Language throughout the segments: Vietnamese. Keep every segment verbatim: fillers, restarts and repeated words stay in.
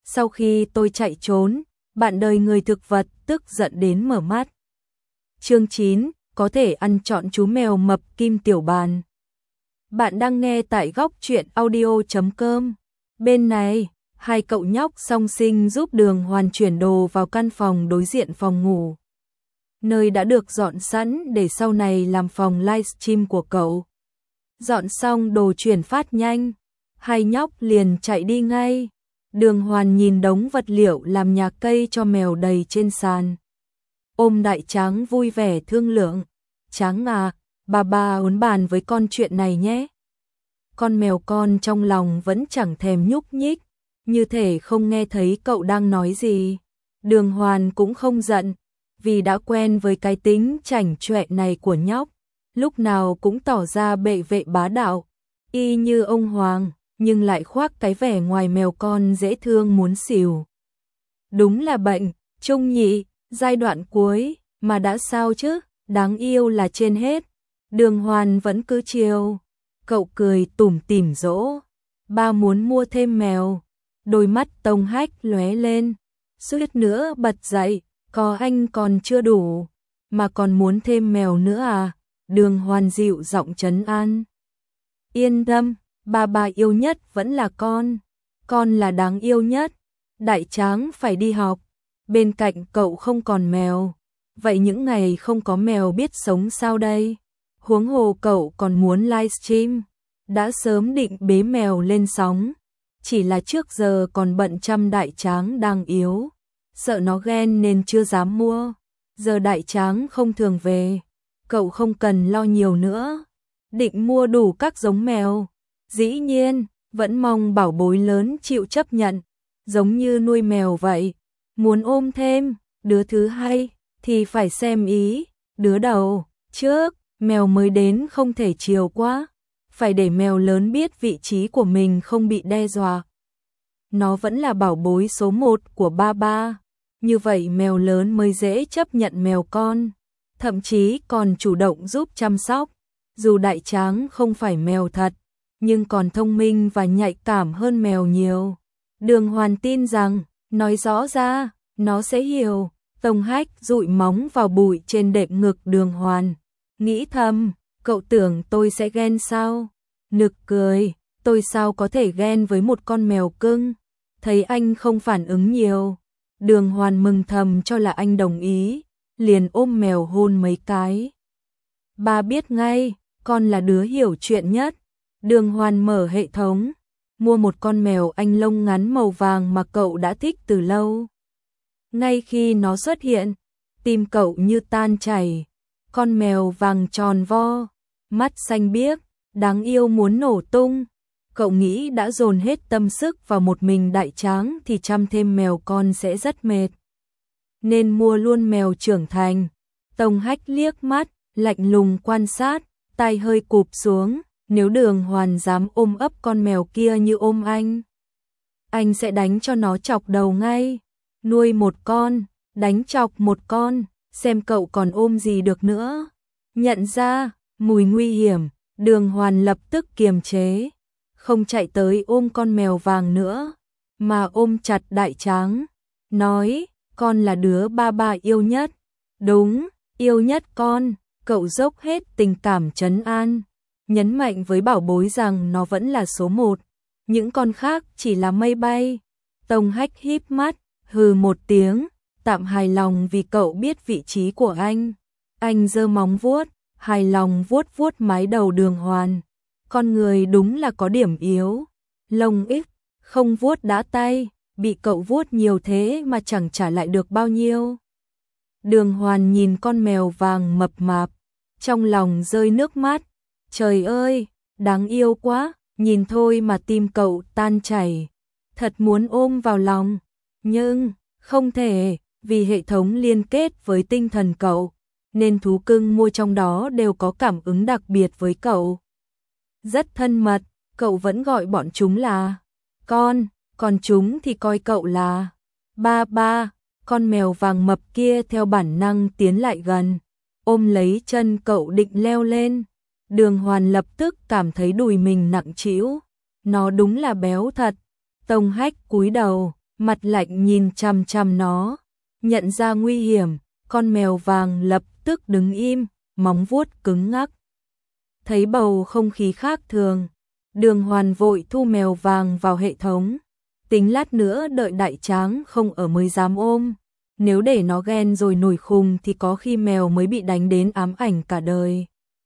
Sau khi tôi chạy trốn, bạn đời người thực vật tức giận đến mở mắt. Chương chín, có thể ăn trọn chú mèo mập Kim Tiểu Bàn. Bạn đang nghe tại góc truyện audio chấm com. Bên này, hai cậu nhóc song sinh giúp Đường Hoàn chuyển đồ vào căn phòng đối diện phòng ngủ, nơi đã được dọn sẵn để sau này làm phòng livestream của cậu. Dọn xong đồ chuyển phát nhanh, hai nhóc liền chạy đi ngay. Đường Hoàn nhìn đống vật liệu làm nhà cây cho mèo đầy trên sàn, ôm Đại Tráng vui vẻ thương lượng. Tráng à, bà bà uốn bàn với con chuyện này nhé. Con mèo con trong lòng vẫn chẳng thèm nhúc nhích, như thể không nghe thấy cậu đang nói gì. Đường Hoàn cũng không giận, vì đã quen với cái tính chảnh chọe này của nhóc, lúc nào cũng tỏ ra bệ vệ bá đạo, y như ông Hoàng, nhưng lại khoác cái vẻ ngoài mèo con dễ thương muốn xỉu. Đúng là bệnh, Trung nhị, giai đoạn cuối, mà đã sao chứ, đáng yêu là trên hết. Đường Hoàn vẫn cứ chiều. Cậu cười tủm tỉm dỗ. Ba muốn mua thêm mèo. Đôi mắt Tông Hách lóe lên, suýt nữa bật dậy, có anh còn chưa đủ, mà còn muốn thêm mèo nữa à? Đường Hoàn dịu giọng trấn an. Yên tâm, ba ba yêu nhất vẫn là con, con là đáng yêu nhất. Đại Tráng phải đi học, bên cạnh cậu không còn mèo, vậy những ngày không có mèo biết sống sao đây? Huống hồ cậu còn muốn livestream, đã sớm định bế mèo lên sóng, chỉ là trước giờ còn bận chăm Đại Tráng đang yếu, sợ nó ghen nên chưa dám mua. Giờ Đại Tráng không thường về, cậu không cần lo nhiều nữa, định mua đủ các giống mèo. Dĩ nhiên, vẫn mong bảo bối lớn chịu chấp nhận, giống như nuôi mèo vậy, muốn ôm thêm đứa thứ hai thì phải xem ý. Đứa đầu trước, mèo mới đến không thể chiều quá, phải để mèo lớn biết vị trí của mình không bị đe dọa. Nó vẫn là bảo bối số một của ba ba, như vậy mèo lớn mới dễ chấp nhận mèo con, thậm chí còn chủ động giúp chăm sóc. Dù Đại Tráng không phải mèo thật, nhưng còn thông minh và nhạy cảm hơn mèo nhiều. Đường Hoàn tin rằng, nói rõ ra, nó sẽ hiểu. Tông Hách dụi móng vào bụi trên đệm ngực Đường Hoàn, nghĩ thầm, cậu tưởng tôi sẽ ghen sao? Nực cười, tôi sao có thể ghen với một con mèo cưng? Thấy anh không phản ứng nhiều, Đường Hoàn mừng thầm cho là anh đồng ý, liền ôm mèo hôn mấy cái. Ba biết ngay, con là đứa hiểu chuyện nhất. Đường Hoàn mở hệ thống, mua một con mèo Anh lông ngắn màu vàng mà cậu đã thích từ lâu. Ngay khi nó xuất hiện, tim cậu như tan chảy. Con mèo vàng tròn vo, mắt xanh biếc, đáng yêu muốn nổ tung. Cậu nghĩ đã dồn hết tâm sức vào một mình Đại Tráng thì chăm thêm mèo con sẽ rất mệt, nên mua luôn mèo trưởng thành. Tông Hách liếc mắt, lạnh lùng quan sát, tay hơi cụp xuống. Nếu Đường Hoàn dám ôm ấp con mèo kia như ôm anh, anh sẽ đánh cho nó chọc đầu ngay. Nuôi một con, đánh chọc một con, xem cậu còn ôm gì được nữa. Nhận ra mùi nguy hiểm, Đường Hoàn lập tức kiềm chế, không chạy tới ôm con mèo vàng nữa, mà ôm chặt Đại Tráng, nói, con là đứa ba ba yêu nhất. Đúng, yêu nhất con. Cậu dốc hết tình cảm trấn an, nhấn mạnh với bảo bối rằng nó vẫn là số một, những con khác chỉ là mây bay. Tông Hách híp mắt, hừ một tiếng, tạm hài lòng vì cậu biết vị trí của anh. Anh giơ móng vuốt, hài lòng vuốt vuốt mái đầu Đường Hoàn. Con người đúng là có điểm yếu, lông ít, không vuốt đã tay, bị cậu vuốt nhiều thế mà chẳng trả lại được bao nhiêu. Đường Hoàn nhìn con mèo vàng mập mạp, trong lòng rơi nước mắt. Trời ơi, đáng yêu quá, nhìn thôi mà tim cậu tan chảy, thật muốn ôm vào lòng, nhưng không thể, vì hệ thống liên kết với tinh thần cậu, nên thú cưng mua trong đó đều có cảm ứng đặc biệt với cậu. Rất thân mật, cậu vẫn gọi bọn chúng là con, còn chúng thì coi cậu là ba ba. Con mèo vàng mập kia theo bản năng tiến lại gần, ôm lấy chân cậu định leo lên. Đường Hoàn lập tức cảm thấy đùi mình nặng trĩu, nó đúng là béo thật. Tông Hách cúi đầu, mặt lạnh nhìn chằm chằm nó, nhận ra nguy hiểm, con mèo vàng lập tức đứng im, móng vuốt cứng ngắc. Thấy bầu không khí khác thường, Đường Hoàn vội thu mèo vàng vào hệ thống, tính lát nữa đợi Đại Tráng không ở mới dám ôm, nếu để nó ghen rồi nổi khùng thì có khi mèo mới bị đánh đến ám ảnh cả đời.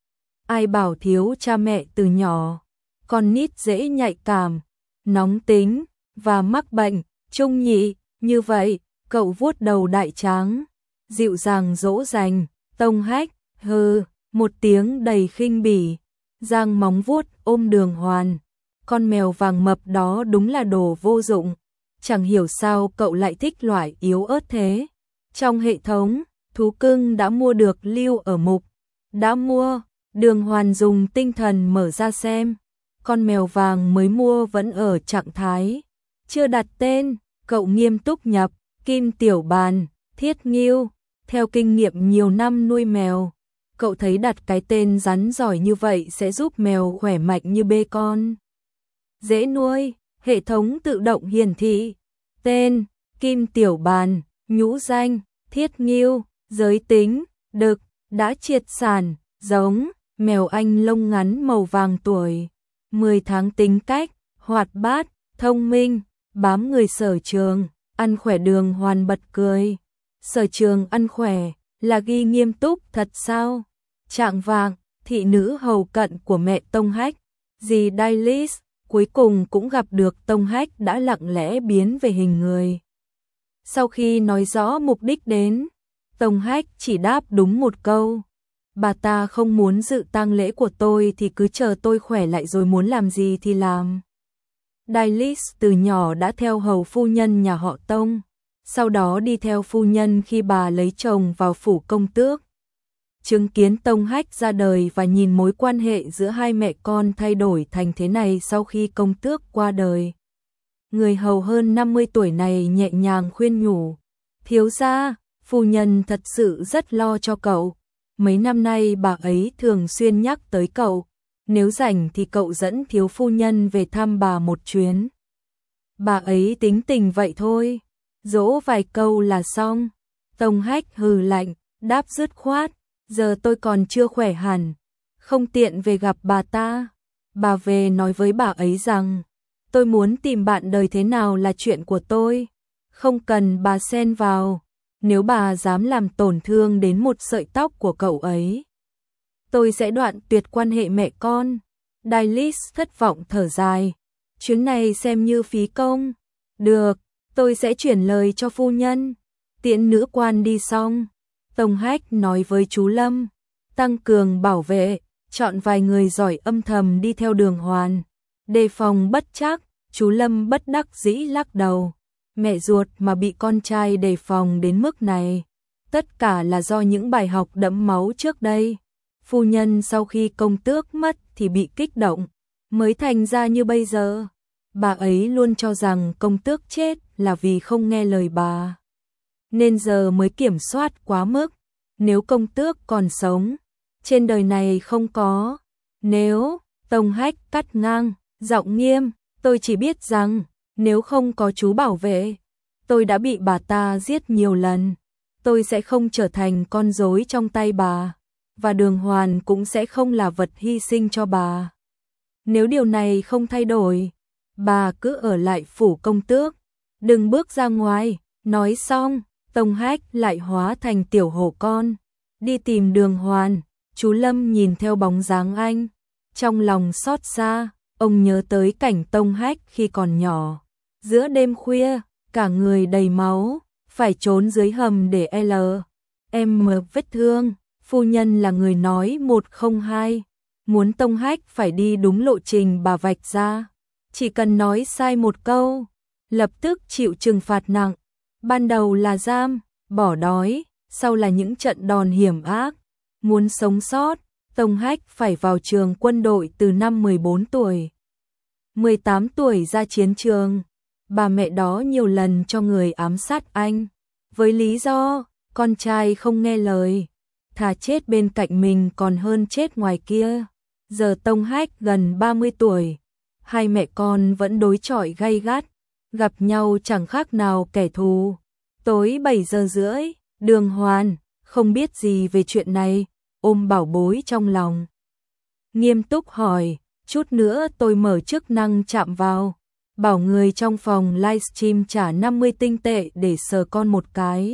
Ai bảo thiếu cha mẹ từ nhỏ, con nít dễ nhạy cảm, nóng tính và mắc bệnh, Trung nhị, như vậy, cậu vuốt đầu Đại Tráng, dịu dàng dỗ dành, Tông Hách, hừ, một tiếng đầy khinh bỉ, giang móng vuốt ôm Đường Hoàn. Con mèo vàng mập đó đúng là đồ vô dụng, chẳng hiểu sao cậu lại thích loại yếu ớt thế. Trong hệ thống, thú cưng đã mua được lưu ở mục đã mua, Đường Hoàn dùng tinh thần mở ra xem, con mèo vàng mới mua vẫn ở trạng thái chưa đặt tên, cậu nghiêm túc nhập Kim Tiểu Bàn, Thiết Ngưu, theo kinh nghiệm nhiều năm nuôi mèo, cậu thấy đặt cái tên rắn giỏi như vậy sẽ giúp mèo khỏe mạnh như bê con. Dễ nuôi, hệ thống tự động hiển thị tên, Kim Tiểu Bàn, nhũ danh, Thiết Ngưu, giới tính, đực, đã triệt sản, giống, mèo Anh lông ngắn màu vàng tuổi, mười tháng tính cách, hoạt bát, thông minh, bám người sở trường, ăn khỏe. Đường Hoàn bật cười. Sở trường ăn khỏe, là ghi nghiêm túc thật sao? Trạng vạng, thị nữ hầu cận của mẹ Tông Hách, dì Dailis, cuối cùng cũng gặp được Tông Hách đã lặng lẽ biến về hình người. Sau khi nói rõ mục đích đến, Tông Hách chỉ đáp đúng một câu. Bà ta không muốn dự tang lễ của tôi thì cứ chờ tôi khỏe lại rồi muốn làm gì thì làm. Dailis từ nhỏ đã theo hầu phu nhân nhà họ Tông, sau đó đi theo phu nhân khi bà lấy chồng vào phủ công tước. Chứng kiến Tông Hách ra đời và nhìn mối quan hệ giữa hai mẹ con thay đổi thành thế này sau khi công tước qua đời. Người hầu hơn năm mươi tuổi này nhẹ nhàng khuyên nhủ, thiếu gia, phu nhân thật sự rất lo cho cậu. Mấy năm nay bà ấy thường xuyên nhắc tới cậu, nếu rảnh thì cậu dẫn thiếu phu nhân về thăm bà một chuyến. Bà ấy tính tình vậy thôi, dỗ vài câu là xong. Tông Hách hừ lạnh, đáp dứt khoát, giờ tôi còn chưa khỏe hẳn, không tiện về gặp bà ta. Bà về nói với bà ấy rằng, tôi muốn tìm bạn đời thế nào là chuyện của tôi, không cần bà xen vào. Nếu bà dám làm tổn thương đến một sợi tóc của cậu ấy, tôi sẽ đoạn tuyệt quan hệ mẹ con. Dailis thất vọng thở dài, chuyến này xem như phí công. Được, tôi sẽ chuyển lời cho phu nhân. Tiễn nữ quan đi xong, Tông Hách nói với chú Lâm, tăng cường bảo vệ, chọn vài người giỏi âm thầm đi theo Đường Hoàn, đề phòng bất trắc. Chú Lâm bất đắc dĩ lắc đầu, mẹ ruột mà bị con trai đề phòng đến mức này, tất cả là do những bài học đẫm máu trước đây. Phu nhân sau khi công tước mất thì bị kích động, mới thành ra như bây giờ. Bà ấy luôn cho rằng công tước chết là vì không nghe lời bà, nên giờ mới kiểm soát quá mức. Nếu công tước còn sống, trên đời này không có. Nếu, Tông Hách cắt ngang, giọng nghiêm, tôi chỉ biết rằng, nếu không có chú bảo vệ, tôi đã bị bà ta giết nhiều lần. Tôi sẽ không trở thành con rối trong tay bà, và Đường Hoàn cũng sẽ không là vật hy sinh cho bà. Nếu điều này không thay đổi, bà cứ ở lại phủ công tước, đừng bước ra ngoài. Nói xong, Tông Hách lại hóa thành tiểu hổ con, đi tìm Đường Hoàn. Chú Lâm nhìn theo bóng dáng anh, trong lòng xót xa, ông nhớ tới cảnh Tông Hách khi còn nhỏ. Giữa đêm khuya, cả người đầy máu, phải trốn dưới hầm để L. M vết thương. Phu nhân là người nói một không hai, muốn Tông Hách phải đi đúng lộ trình bà vạch ra. Chỉ cần nói sai một câu, lập tức chịu trừng phạt nặng. Ban đầu là giam, bỏ đói, sau là những trận đòn hiểm ác. Muốn sống sót, Tông Hách phải vào trường quân đội từ năm mười bốn tuổi. mười tám tuổi ra chiến trường. Bà mẹ đó nhiều lần cho người ám sát anh, với lý do con trai không nghe lời, thà chết bên cạnh mình còn hơn chết ngoài kia. Giờ Tông Hách gần ba mươi tuổi, hai mẹ con vẫn đối chọi gay gắt. gặp nhau chẳng khác nào kẻ thù. Tối bảy giờ rưỡi, Đường Hoàn, không biết gì về chuyện này, ôm bảo bối trong lòng. Nghiêm túc hỏi, chút nữa tôi mở chức năng chạm vào, bảo người trong phòng livestream trả năm mươi tinh tệ để sờ con một cái.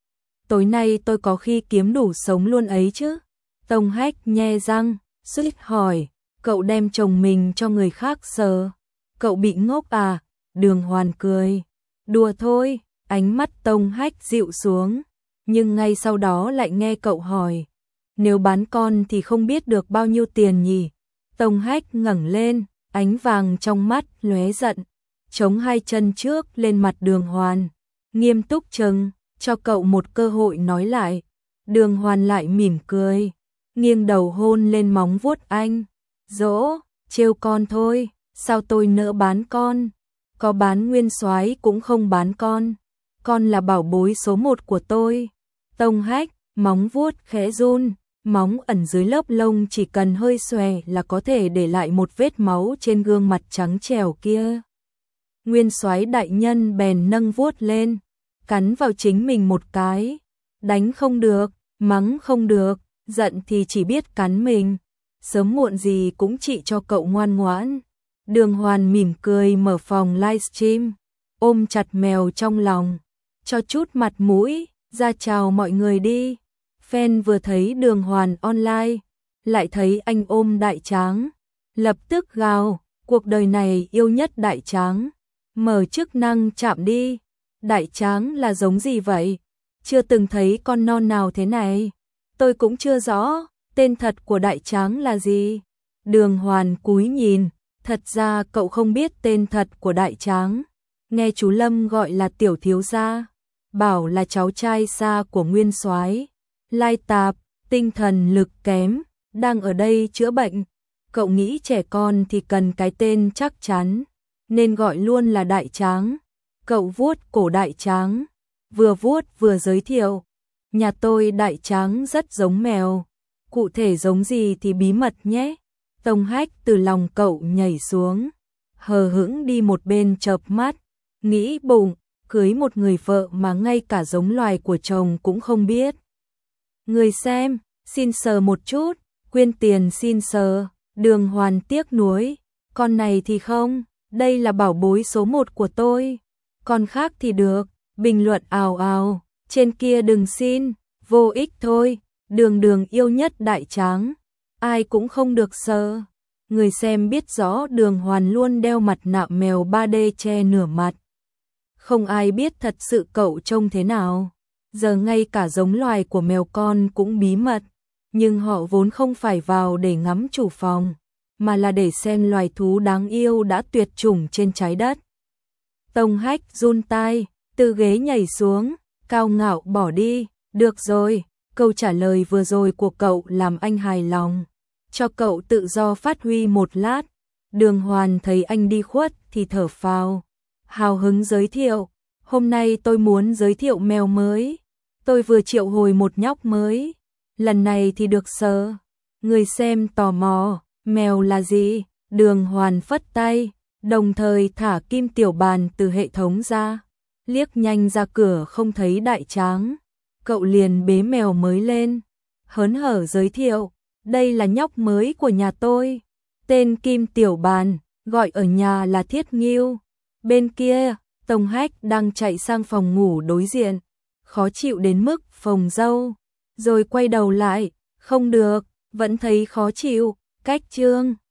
Tối nay tôi có khi kiếm đủ sống luôn ấy chứ. Tông Hách nhe răng, suýt hỏi, cậu đem chồng mình cho người khác sờ, cậu bị ngốc à? Đường Hoàn cười, đùa thôi. Ánh mắt Tông Hách dịu xuống, nhưng ngay sau đó lại nghe cậu hỏi, nếu bán con thì không biết được bao nhiêu tiền nhỉ? Tông Hách ngẩng lên, ánh vàng trong mắt lóe giận, chống hai chân trước lên mặt Đường Hoàn, nghiêm túc chừng, cho cậu một cơ hội nói lại. Đường Hoàn lại mỉm cười, nghiêng đầu hôn lên móng vuốt anh, dỗ, trêu con thôi, sao tôi nỡ bán con? Có bán nguyên soái cũng không bán con. Con là bảo bối số một của tôi. Tông Hách, móng vuốt khẽ run, móng ẩn dưới lớp lông chỉ cần hơi xòe là có thể để lại một vết máu trên gương mặt trắng trẻo kia. Nguyên soái đại nhân bèn nâng vuốt lên, cắn vào chính mình một cái. Đánh không được, mắng không được, giận thì chỉ biết cắn mình. Sớm muộn gì cũng trị cho cậu ngoan ngoãn. Đường Hoàn mỉm cười mở phòng livestream, ôm chặt mèo trong lòng, cho chút mặt mũi, ra chào mọi người đi. Fan vừa thấy Đường Hoàn online, lại thấy anh ôm Đại Tráng, lập tức gào, cuộc đời này yêu nhất Đại Tráng, mở chức năng chạm đi. Đại Tráng là giống gì vậy? Chưa từng thấy con non nào thế này. Tôi cũng chưa rõ, tên thật của Đại Tráng là gì? Đường Hoàn cúi nhìn, thật ra cậu không biết tên thật của Đại Tráng. Nghe chú Lâm gọi là tiểu thiếu gia, bảo là cháu trai xa của nguyên soái, lai tạp, tinh thần lực kém, đang ở đây chữa bệnh. Cậu nghĩ trẻ con thì cần cái tên chắc chắn, nên gọi luôn là Đại Tráng. Cậu vuốt cổ Đại Tráng, vừa vuốt vừa giới thiệu, nhà tôi Đại Tráng rất giống mèo, cụ thể giống gì thì bí mật nhé. Tông Hách từ lòng cậu nhảy xuống, hờ hững đi một bên chợp mắt, nghĩ bụng, cưới một người vợ mà ngay cả giống loài của chồng cũng không biết. Người xem, xin sờ một chút, quyên tiền xin sờ. Đường Hoàn tiếc nuối, con này thì không, đây là bảo bối số một của tôi. Con khác thì được, bình luận ào ào, trên kia đừng xin, vô ích thôi. Đường Đường yêu nhất Đại Tráng, ai cũng không được sờ. Người xem biết rõ Đường Hoàn luôn đeo mặt nạ mèo ba D che nửa mặt. Không ai biết thật sự cậu trông thế nào. Giờ ngay cả giống loài của mèo con cũng bí mật. Nhưng họ vốn không phải vào để ngắm chủ phòng, mà là để xem loài thú đáng yêu đã tuyệt chủng trên trái đất. Tông Hách run tai, từ ghế nhảy xuống, cao ngạo bỏ đi. Được rồi, câu trả lời vừa rồi của cậu làm anh hài lòng, cho cậu tự do phát huy một lát. Đường Hoàn thấy anh đi khuất thì thở phào, hào hứng giới thiệu, hôm nay tôi muốn giới thiệu mèo mới. Tôi vừa triệu hồi một nhóc mới, lần này thì được sờ. Người xem tò mò, mèo là gì? Đường Hoàn phất tay, đồng thời thả Kim Tiểu Bàn từ hệ thống ra. Liếc nhanh ra cửa không thấy Đại Tráng, cậu liền bế mèo mới lên, hớn hở giới thiệu, đây là nhóc mới của nhà tôi, tên Kim Tiểu Bàn, gọi ở nhà là Thiết Nghiêu. Bên kia, Tông Hách đang chạy sang phòng ngủ đối diện, khó chịu đến mức phồng râu, rồi quay đầu lại, không được, vẫn thấy khó chịu, cách chương.